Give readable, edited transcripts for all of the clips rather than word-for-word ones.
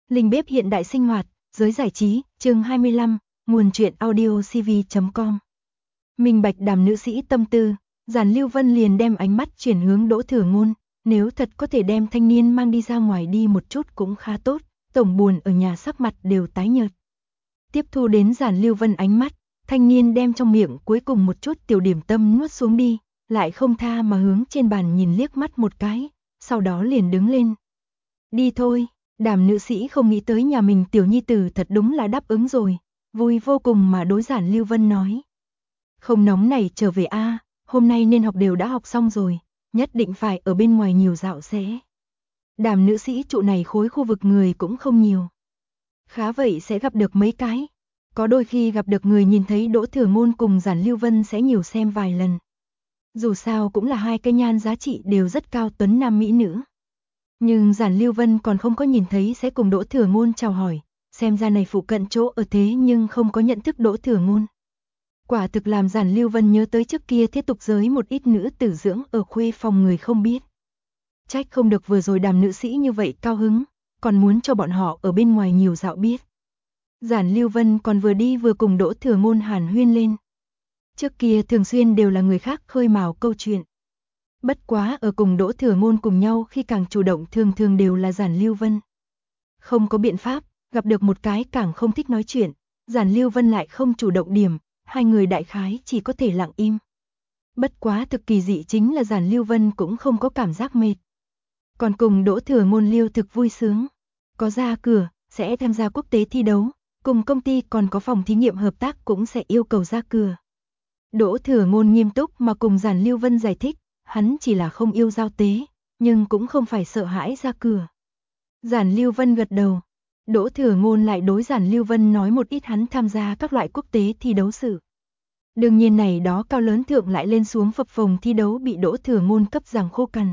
Linh bếp hiện đại sinh hoạt, giới giải trí, chương 25, nguồn truyện audio cv.com. Minh bạch Đàm nữ sĩ tâm tư, Giản Lưu Vân liền đem ánh mắt chuyển hướng Đỗ Thừa Ngôn, nếu thật có thể đem thanh niên mang đi ra ngoài đi một chút cũng khá tốt, tổng buồn ở nhà sắc mặt đều tái nhợt. Tiếp thu đến Giản Lưu Vân ánh mắt, thanh niên đem trong miệng cuối cùng một chút tiểu điểm tâm nuốt xuống đi, lại không tha mà hướng trên bàn nhìn liếc mắt một cái, sau đó liền đứng lên. Đi thôi. Đàm nữ sĩ không nghĩ tới nhà mình tiểu nhi tử thật đúng là đáp ứng rồi, vui vô cùng mà đối Giản Lưu Vân nói. Không nóng này trở về a, hôm nay nên học đều đã học xong rồi, nhất định phải ở bên ngoài nhiều dạo sẽ. Đàm nữ sĩ trụ này khối khu vực người cũng không nhiều. Khá vậy sẽ gặp được mấy cái. Có đôi khi gặp được người nhìn thấy Đỗ Thừa Ngôn cùng Giản Lưu Vân sẽ nhiều xem vài lần. Dù sao cũng là hai cái nhan giá trị đều rất cao tuấn nam mỹ nữ. Nhưng Giản Lưu Vân còn không có nhìn thấy sẽ cùng Đỗ Thừa Ngôn chào hỏi, xem ra này phụ cận chỗ ở thế nhưng không có nhận thức Đỗ Thừa Ngôn. Quả thực làm Giản Lưu Vân nhớ tới trước kia thiết tục giới một ít nữ tử dưỡng ở khuê phòng người không biết. Trách không được vừa rồi Đàm nữ sĩ như vậy cao hứng, còn muốn cho bọn họ ở bên ngoài nhiều dạo biết. Giản Lưu Vân còn vừa đi vừa cùng Đỗ Thừa Ngôn hàn huyên lên. Trước kia thường xuyên đều là người khác khơi mào câu chuyện. Bất quá ở cùng Đỗ Thừa Ngôn cùng nhau khi càng chủ động thường thường đều là Giản Lưu Vân. Không có biện pháp, gặp được một cái càng không thích nói chuyện, Giản Lưu Vân lại không chủ động điểm, hai người đại khái chỉ có thể lặng im. Bất quá thực kỳ dị chính là Giản Lưu Vân cũng không có cảm giác mệt. Còn cùng Đỗ Thừa Ngôn liêu thực vui sướng. Có ra cửa, sẽ tham gia quốc tế thi đấu, cùng công ty còn có phòng thí nghiệm hợp tác cũng sẽ yêu cầu ra cửa. Đỗ Thừa Ngôn nghiêm túc mà cùng Giản Lưu Vân giải thích. Hắn chỉ là không yêu giao tế, nhưng cũng không phải sợ hãi ra cửa. Giản Lưu Vân gật đầu. Đỗ Thừa Ngôn lại đối Giản Lưu Vân nói một ít hắn tham gia các loại quốc tế thi đấu sự. Đương nhiên này đó cao lớn thượng lại lên xuống phập phồng thi đấu bị Đỗ Thừa Ngôn cấp giảng khô cằn.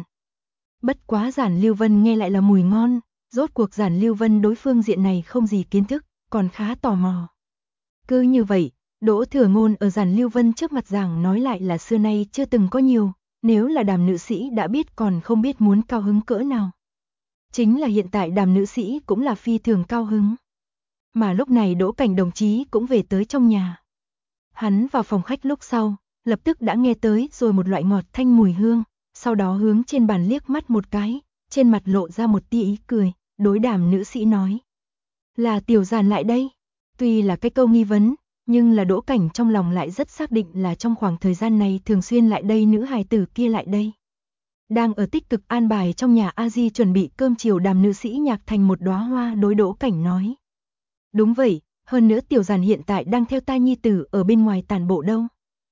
Bất quá Giản Lưu Vân nghe lại là mùi ngon, rốt cuộc Giản Lưu Vân đối phương diện này không gì kiến thức, còn khá tò mò. Cứ như vậy, Đỗ Thừa Ngôn ở Giản Lưu Vân trước mặt giảng nói lại là xưa nay chưa từng có nhiều. Nếu là Đàm nữ sĩ đã biết còn không biết muốn cao hứng cỡ nào. Chính là hiện tại Đàm nữ sĩ cũng là phi thường cao hứng. Mà lúc này Đỗ Cảnh đồng chí cũng về tới trong nhà. Hắn vào phòng khách lúc sau, lập tức đã nghe tới rồi một loại ngọt thanh mùi hương, sau đó hướng trên bàn liếc mắt một cái, trên mặt lộ ra một tia ý cười, đối Đàm nữ sĩ nói. Là Tiểu Giản lại đây. Tuy là cái câu nghi vấn, nhưng là Đỗ Cảnh trong lòng lại rất xác định là trong khoảng thời gian này thường xuyên lại đây nữ hài tử kia lại đây. Đang ở tích cực an bài trong nhà A Di chuẩn bị cơm chiều Đàm nữ sĩ nhạc thành một đóa hoa đối Đỗ Cảnh nói. Đúng vậy, hơn nữa Tiểu Giản hiện tại đang theo ta nhi tử ở bên ngoài tản bộ đâu.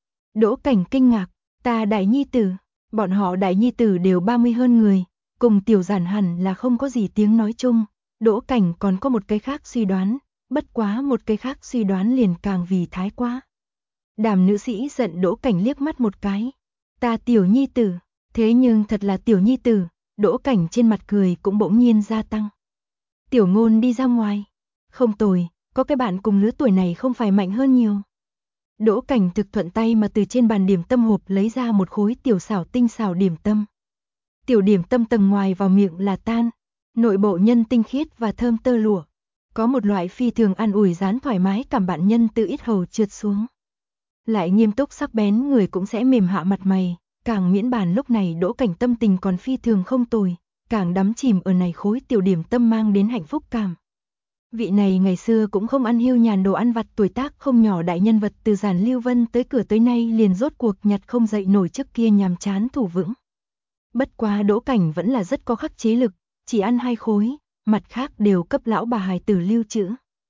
Đỗ Cảnh kinh ngạc, ta đại nhi tử, bọn họ đại nhi tử đều 30 hơn người, cùng Tiểu Giản hẳn là không có gì tiếng nói chung. Đỗ Cảnh còn có một cái khác suy đoán. Bất quá một cái khác suy đoán liền càng vì thái quá. Đàm nữ sĩ giận Đỗ Cảnh liếc mắt một cái. Ta tiểu nhi tử, thế nhưng thật là tiểu nhi tử, Đỗ Cảnh trên mặt cười cũng bỗng nhiên gia tăng. Tiểu Ngôn đi ra ngoài. Không tồi, có cái bạn cùng lứa tuổi này không phải mạnh hơn nhiều. Đỗ Cảnh thực thuận tay mà từ trên bàn điểm tâm hộp lấy ra một khối tiểu xảo tinh xảo điểm tâm. Tiểu điểm tâm tầng ngoài vào miệng là tan, nội bộ nhân tinh khiết và thơm tơ lụa. Có một loại phi thường an ủi dán thoải mái cảm bạn nhân từ ít hầu trượt xuống. Lại nghiêm túc sắc bén người cũng sẽ mềm hạ mặt mày, càng miễn bàn lúc này Đỗ Cảnh tâm tình còn phi thường không tồi, càng đắm chìm ở này khối tiểu điểm tâm mang đến hạnh phúc cảm. Vị này ngày xưa cũng không ăn hiu nhàn đồ ăn vặt tuổi tác không nhỏ đại nhân vật từ Giản Lưu Vân tới cửa tới nay liền rốt cuộc nhặt không dậy nổi trước kia nhàm chán thủ vững. Bất quá Đỗ Cảnh vẫn là rất có khắc chế lực, chỉ ăn 2 khối. Mặt khác đều cấp lão bà hài tử lưu trữ.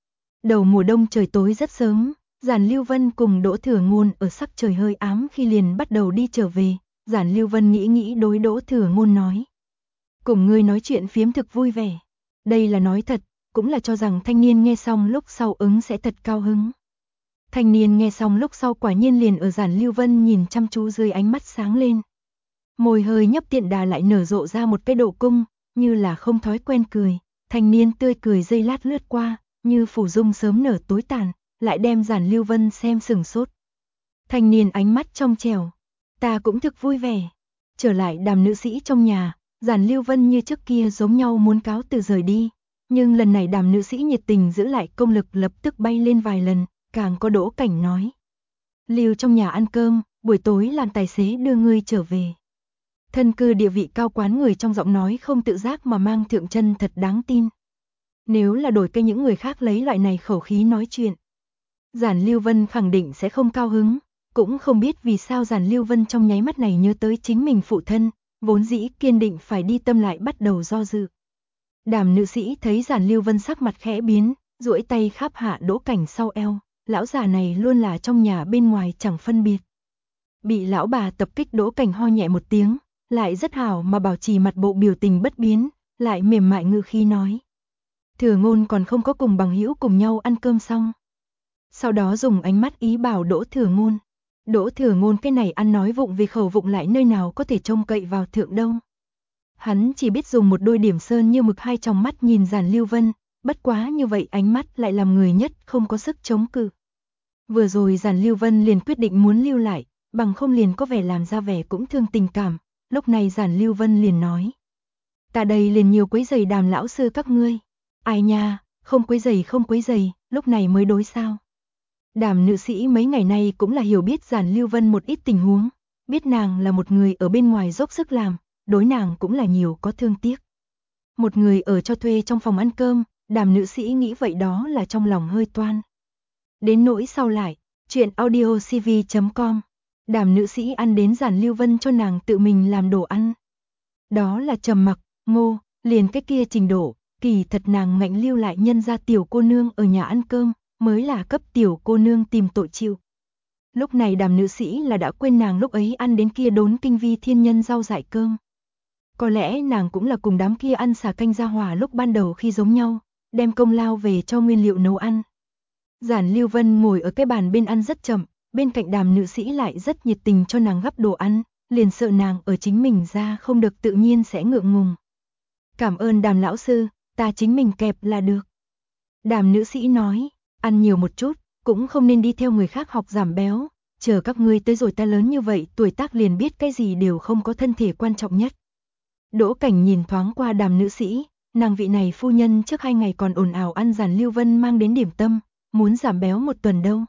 Đầu mùa đông trời tối rất sớm, Giản Lưu Vân cùng Đỗ Thừa Ngôn ở sắc trời hơi ám khi liền bắt đầu đi trở về, Giản Lưu Vân nghĩ đối Đỗ Thừa Ngôn nói. Cùng ngươi nói chuyện phiếm thực vui vẻ. Đây là nói thật, cũng là cho rằng thanh niên nghe xong lúc sau ứng sẽ thật cao hứng. Thanh niên nghe xong lúc sau quả nhiên liền ở Giản Lưu Vân nhìn chăm chú dưới ánh mắt sáng lên. Môi hơi nhấp tiện đà lại nở rộ ra một cái độ cung, như là không thói quen cười. Thanh niên tươi cười giây lát lướt qua, như phủ dung sớm nở tối tàn, lại đem Giản Lưu Vân xem sừng sốt. Thanh niên ánh mắt trong trẻo, ta cũng thực vui vẻ. Trở lại Đàm nữ sĩ trong nhà, Giản Lưu Vân như trước kia giống nhau muốn cáo từ rời đi, Nhưng lần này Đàm nữ sĩ nhiệt tình giữ lại công lực lập tức bay lên vài lần, càng có Đỗ Cảnh nói. Lưu trong nhà ăn cơm, buổi tối làm tài xế đưa ngươi trở về. Thân cư địa vị cao quán người trong giọng nói không tự giác mà mang thượng chân thật đáng tin. Nếu là đổi cái những người khác lấy loại này khẩu khí nói chuyện, Giản Lưu Vân khẳng định sẽ không cao hứng, cũng không biết vì sao Giản Lưu Vân trong nháy mắt này nhớ tới chính mình phụ thân, vốn dĩ kiên định phải đi tâm lại bắt đầu do dự. Đàm nữ sĩ thấy Giản Lưu Vân sắc mặt khẽ biến, duỗi tay kháp hạ Đỗ Cảnh sau eo, lão già này luôn là trong nhà bên ngoài chẳng phân biệt. Bị lão bà tập kích Đỗ Cảnh ho nhẹ một tiếng, lại rất hảo mà bảo trì mặt bộ biểu tình bất biến, lại mềm mại ngữ khí nói. Thừa Ngôn còn không có cùng bằng hữu cùng nhau ăn cơm xong. Sau đó dùng ánh mắt ý bảo Đỗ Thừa Ngôn. Đỗ Thừa Ngôn cái này ăn nói vụng vì khẩu vụng lại nơi nào có thể trông cậy vào thượng đâu. Hắn chỉ biết dùng một đôi điểm sơn như mực hai tròng mắt nhìn Giản Lưu Vân, bất quá như vậy ánh mắt lại làm người nhất không có sức chống cự. Vừa rồi Giản Lưu Vân liền quyết định muốn lưu lại, bằng không liền có vẻ làm ra vẻ cũng thương tình cảm, lúc này Giản Lưu Vân liền nói. Ta đây liền nhiều quấy giày Đàm lão sư các ngươi. Ai nha, không quấy giày, lúc này mới đối sao. Đàm nữ sĩ mấy ngày nay cũng là hiểu biết Giản Lưu Vân một ít tình huống, biết nàng là một người ở bên ngoài dốc sức làm, đối nàng cũng là nhiều có thương tiếc. Một người ở cho thuê trong phòng ăn cơm, Đàm nữ sĩ nghĩ vậy đó là trong lòng hơi toan. Đến nỗi sau lại, chuyện audiocv.com, Đàm nữ sĩ ăn đến Giản Lưu Vân cho nàng tự mình làm đồ ăn. Đó là Trầm Mặc, Ngô, liền cái kia trình độ, kỳ thật nàng ngạnh lưu lại nhân ra tiểu cô nương ở nhà ăn cơm, mới là cấp tiểu cô nương tìm tội chịu. Lúc này Đàm nữ sĩ là đã quên nàng lúc ấy ăn đến kia đốn kinh vi thiên nhân rau dại cơm. Có lẽ nàng cũng là cùng đám kia ăn xà canh ra hỏa lúc ban đầu khi giống nhau, đem công lao về cho nguyên liệu nấu ăn. Giản Lưu Vân ngồi ở cái bàn bên ăn rất chậm, bên cạnh Đàm nữ sĩ lại rất nhiệt tình cho nàng gắp đồ ăn, liền sợ nàng ở chính mình ra không được tự nhiên sẽ ngượng ngùng. Cảm ơn Đàm lão sư, ta chính mình kẹp là được. Đàm nữ sĩ nói, ăn nhiều một chút, cũng không nên đi theo người khác học giảm béo, chờ các ngươi tới rồi ta lớn như vậy tuổi tác liền biết cái gì đều không có thân thể quan trọng nhất. Đỗ Cảnh nhìn thoáng qua Đàm nữ sĩ, nàng vị này phu nhân trước 2 ngày còn ồn ào ăn Giản Lưu Vân mang đến điểm tâm, muốn giảm béo một tuần đâu.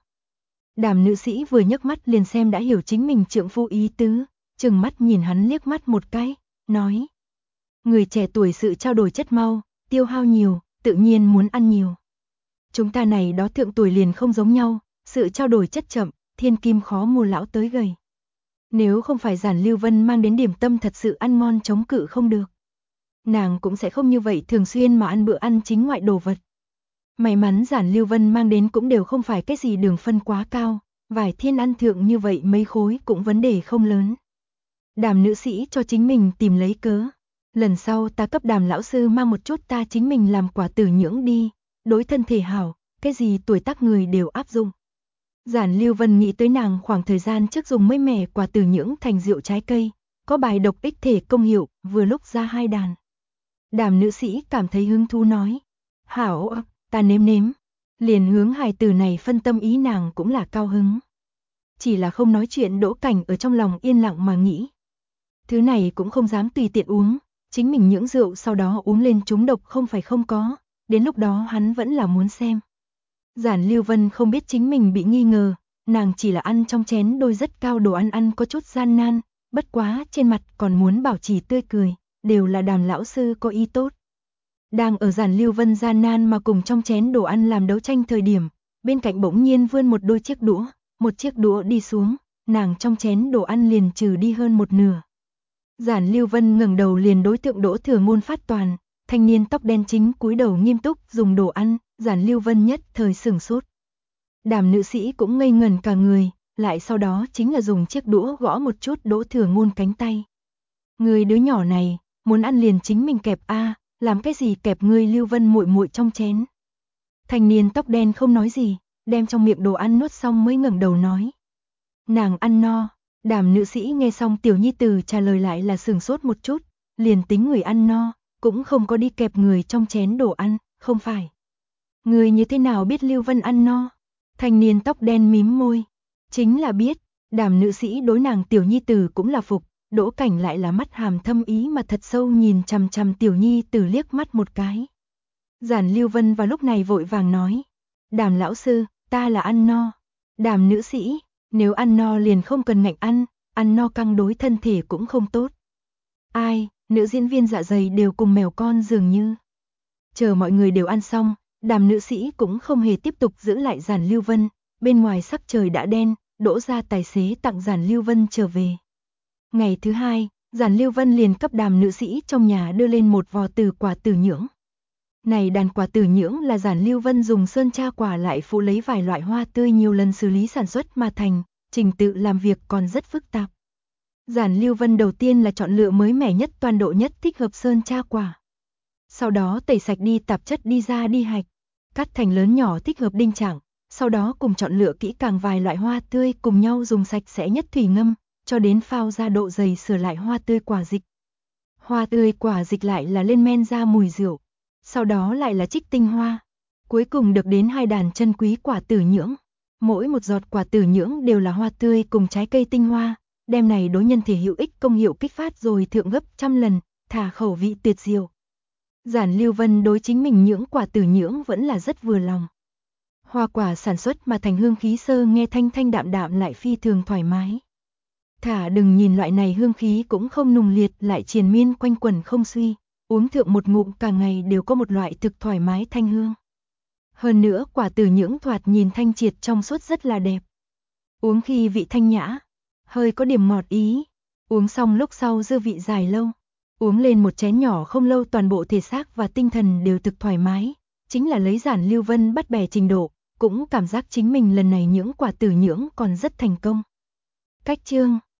Đàm nữ sĩ vừa nhấc mắt liền xem đã hiểu chính mình trượng phu ý tứ, chừng mắt nhìn hắn liếc mắt một cái, nói. Người trẻ tuổi sự trao đổi chất mau, tiêu hao nhiều, tự nhiên muốn ăn nhiều. Chúng ta này đó thượng tuổi liền không giống nhau, sự trao đổi chất chậm, thiên kim khó mua lão tới gầy. Nếu không phải Giản Lưu Vân mang đến điểm tâm thật sự ăn ngon chống cự không được. Nàng cũng sẽ không như vậy thường xuyên mà ăn bữa ăn chính ngoại đồ vật. May mắn Giản Lưu Vân mang đến cũng đều không phải cái gì đường phân quá cao, vài thiên ăn thượng như vậy mấy khối cũng vấn đề không lớn. Đàm nữ sĩ cho chính mình tìm lấy cớ. Lần sau ta cấp Đàm lão sư mang một chút ta chính mình làm quả tử nhưỡng đi, đối thân thể hảo, cái gì tuổi tác người đều áp dụng. Giản Lưu Vân nghĩ tới nàng khoảng thời gian trước dùng mới mẻ quả tử nhưỡng thành rượu trái cây, có bài độc ích thể công hiệu, vừa lúc ra 2 đàn. Đàm nữ sĩ cảm thấy hứng thú nói, hảo, ta nếm nếm. Liền hướng hài tử này phân tâm ý nàng cũng là cao hứng. Chỉ là không nói chuyện Đỗ Cảnh ở trong lòng yên lặng mà nghĩ. Thứ này cũng không dám tùy tiện uống, chính mình những rượu sau đó uống lên trúng độc không phải không có, đến lúc đó hắn vẫn là muốn xem. Giản Lưu Vân không biết chính mình bị nghi ngờ, nàng chỉ là ăn trong chén đôi rất cao đồ ăn có chút gian nan, bất quá trên mặt còn muốn bảo trì tươi cười, đều là Đàm lão sư có ý tốt. Đang ở Giản Lưu Vân gian nan mà cùng trong chén đồ ăn làm đấu tranh thời điểm, bên cạnh bỗng nhiên vươn một đôi chiếc đũa, một chiếc đũa đi xuống, nàng trong chén đồ ăn liền trừ đi hơn một nửa. Giản Lưu Vân ngẩng đầu liền đối tượng Đỗ Thừa Ngôn phát toàn, thanh niên tóc đen chính cúi đầu nghiêm túc dùng đồ ăn, Giản Lưu Vân nhất thời sửng sốt. Đàm nữ sĩ cũng ngây ngẩn cả người, lại sau đó chính là dùng chiếc đũa gõ một chút Đỗ Thừa Ngôn cánh tay. Người đứa nhỏ này, muốn ăn liền chính mình kẹp a, làm cái gì kẹp ngươi Lưu Vân muội muội trong chén. Thanh niên tóc đen không nói gì, đem trong miệng đồ ăn nuốt xong mới ngẩng đầu nói. Nàng ăn no. Đàm nữ sĩ nghe xong tiểu nhi tử trả lời lại là sửng sốt một chút, liền tính người ăn no, cũng không có đi kẹp người trong chén đồ ăn, không phải. Người như thế nào biết Lưu Vân ăn no? Thanh niên tóc đen mím môi. Chính là biết, Đàm nữ sĩ đối nàng tiểu nhi tử cũng là phục, Đỗ Cảnh lại là mắt hàm thâm ý mà thật sâu nhìn chằm chằm tiểu nhi tử liếc mắt một cái. Giản Lưu Vân vào lúc này vội vàng nói. Đàm lão sư, ta là ăn no. Đàm nữ sĩ, nếu ăn no liền không cần ngạnh ăn no căng đối thân thể cũng không tốt. Ai, nữ diễn viên dạ dày đều cùng mèo con dường như. Chờ mọi người đều ăn xong, Đàm nữ sĩ cũng không hề tiếp tục giữ lại Giản Lưu Vân, bên ngoài sắc trời đã đen, đỗ ra tài xế tặng Giản Lưu Vân trở về. Ngày thứ hai, Giản Lưu Vân liền cấp Đàm nữ sĩ trong nhà đưa lên một vò tử quả tử nhưỡng. Này đàn quả tử nhưỡng là Giản Lưu Vân dùng sơn tra quả lại phụ lấy vài loại hoa tươi nhiều lần xử lý sản xuất mà thành, trình tự làm việc còn rất phức tạp. Giản Lưu Vân đầu tiên là chọn lựa mới mẻ nhất toàn độ nhất thích hợp sơn tra quả. Sau đó tẩy sạch đi tạp chất đi ra đi hạch, cắt thành lớn nhỏ thích hợp đinh trạng, sau đó cùng chọn lựa kỹ càng vài loại hoa tươi cùng nhau dùng sạch sẽ nhất thủy ngâm, cho đến phao ra độ dày sửa lại hoa tươi quả dịch. Hoa tươi quả dịch lại là lên men ra mùi rượu, sau đó lại là trích tinh hoa, cuối cùng được đến 2 đàn chân quý quả tử nhưỡng. Mỗi một giọt quả tử nhưỡng đều là hoa tươi cùng trái cây tinh hoa, đem này đối nhân thể hữu ích công hiệu kích phát rồi thượng gấp trăm lần, thả khẩu vị tuyệt diệu. Giản Lưu Vân đối chính mình nhưỡng quả tử nhưỡng vẫn là rất vừa lòng. Hoa quả sản xuất mà thành hương khí sơ nghe thanh thanh đạm đạm lại phi thường thoải mái. Thả đừng nhìn loại này hương khí cũng không nùng liệt lại triền miên quanh quẩn không suy, uống thượng một ngụm cả ngày đều có một loại thực thoải mái thanh hương. Hơn nữa quả tử nhưỡng thoạt nhìn thanh triệt trong suốt rất là đẹp. Uống khi vị thanh nhã, hơi có điểm ngọt ý, uống xong lúc sau dư vị dài lâu. Uống lên một chén nhỏ không lâu toàn bộ thể xác và tinh thần đều thực thoải mái, chính là lấy Giản Lưu Vân bắt bẻ trình độ, cũng cảm giác chính mình lần này nhưỡng quả tử nhưỡng còn rất thành công. Cách chương